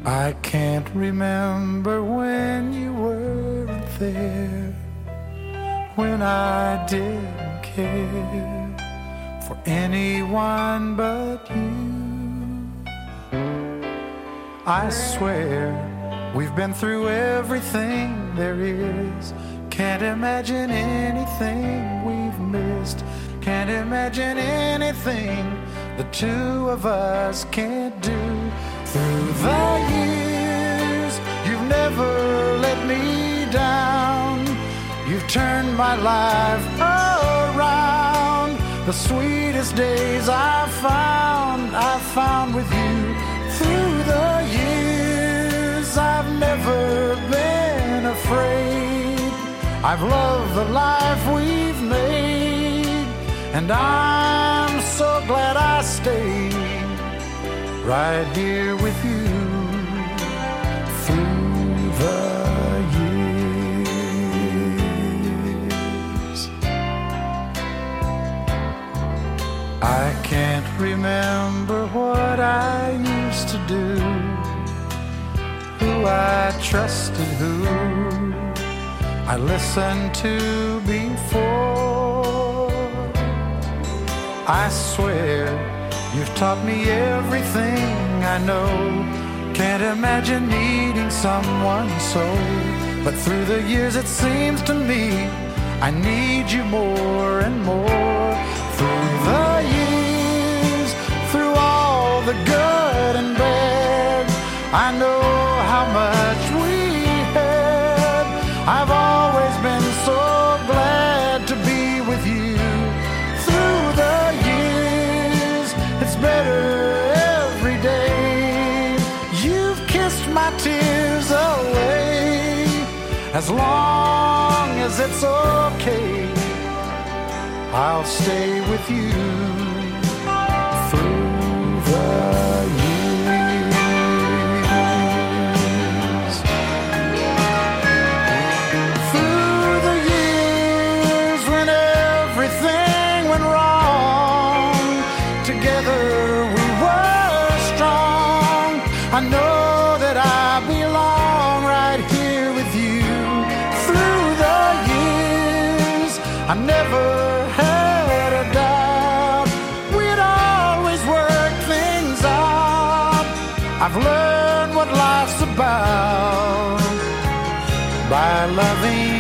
I can't remember when you weren't there, when I didn't care for anyone but you. I swear we've been through everything there is. Can't imagine anything we've missed. Can't imagine anything the two of us can't do. Through the years, you've never let me down. You've turned my life around. The sweetest days I found with you. Through the years, I've never been afraid. I've loved the life we've made, and I'm so glad I stayed right here with you through the years. I can't remember what I used to do, who I trusted, who I listened to before. I swear you've taught me everything I know. Can't imagine needing someone so. But through the years it seems to me I need you more and more. Through the years, through all the good and bad, I know how much we had. I've always been so glad to be with you. Through the years, it's better every day. You've kissed my tears away. As long as it's okay, I'll stay with you through the years. Through the years when everything went wrong, together we were strong. I know that I belong right here with you. Through the years, I never had a doubt we'd always work things out. I've learned what life's about by loving